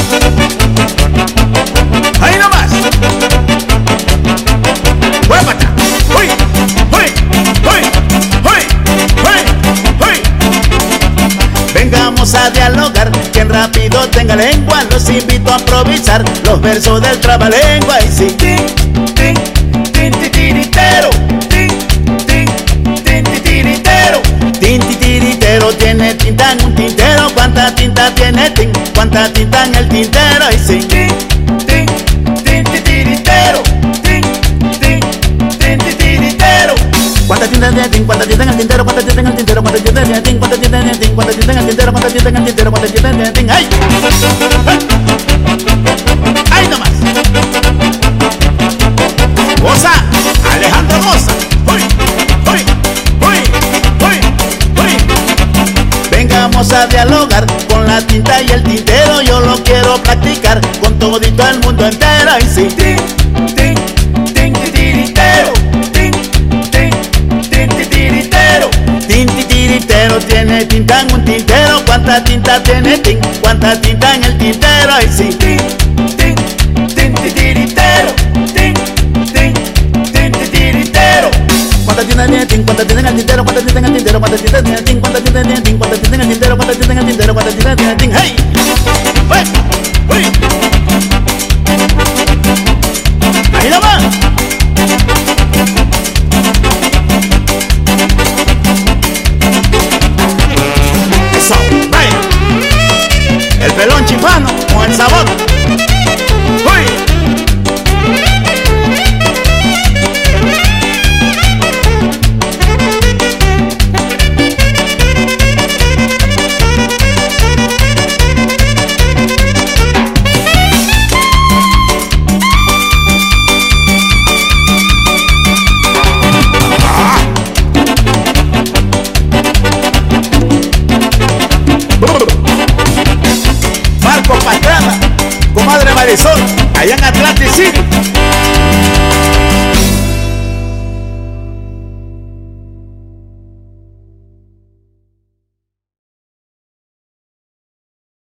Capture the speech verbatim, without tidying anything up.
Ahí nomás. Huépata. Uy, uy, uy, uy, uy, uy. Vengamos a dialogar, quien rápido tenga lengua, los invito a improvisar los versos del trabalengua. Y sí, tin, tin, tin, titiritero, tin, tin, tin, titiritero, tin, titiritero, tiene tinta en un tintero. ¿Cuánta tinta tiene tin? ¿Cuánta tinta en el tintero? Y sí, tin, tin, tin, titiritero, tin, tin, tin, titiritero. ¿Cuánta tinta tiene tin? ¿Cuánta tinta en el tintero? ¿Cuánta tinta en el tintero? ¿Cuánta tinta tiene tin? ¿Cuánta tinta tiene tin? ¿Cuánta tinta en el tintero? ¿Cuánta tinta en el tintero? ¿Cuánta tinta tiene tin? ¡Ay! ¡Ay nomás! ¡Goza! ¡Alejandro Goza! ¡Uy! ¡Uy! ¡Uy! ¡Uy! ¡Uy! Vengamos a dialogar con la tinta y el tintero. Yo lo quiero practicar con todito el mundo entero. Y sí, tin, tin, tin, titiritero, tin, tin, tin, titiritero, tin, titiritero, tiene tinta en un tintero. ¿Cuánta tinta tiene tin? ¿Cuánta tinta en el tintero? Y sí, tin, tin, tin, titiritero, tin, tin, tin, titiritero. ¿Cuánta tinta tiene tin? ¿Cuánta tinta en el tintero? ¿Cuánta tinta en el tintero? ¿Cuánta tinta tiene tin? ¿Cuánta tinta tiene tin? ¿Cuánta tinta en el tintero? ¿Cuánta tinta en el tintero? ¿Cuánta tinta tiene tin? ¡Hey! ¡Uy! ¡Uy! ¡Ahí la va! Eso, vaya. El pelón chifano con el sabor. ¡Uy! Marco Pastrana, comadre Marisol, allá en Atlantic City.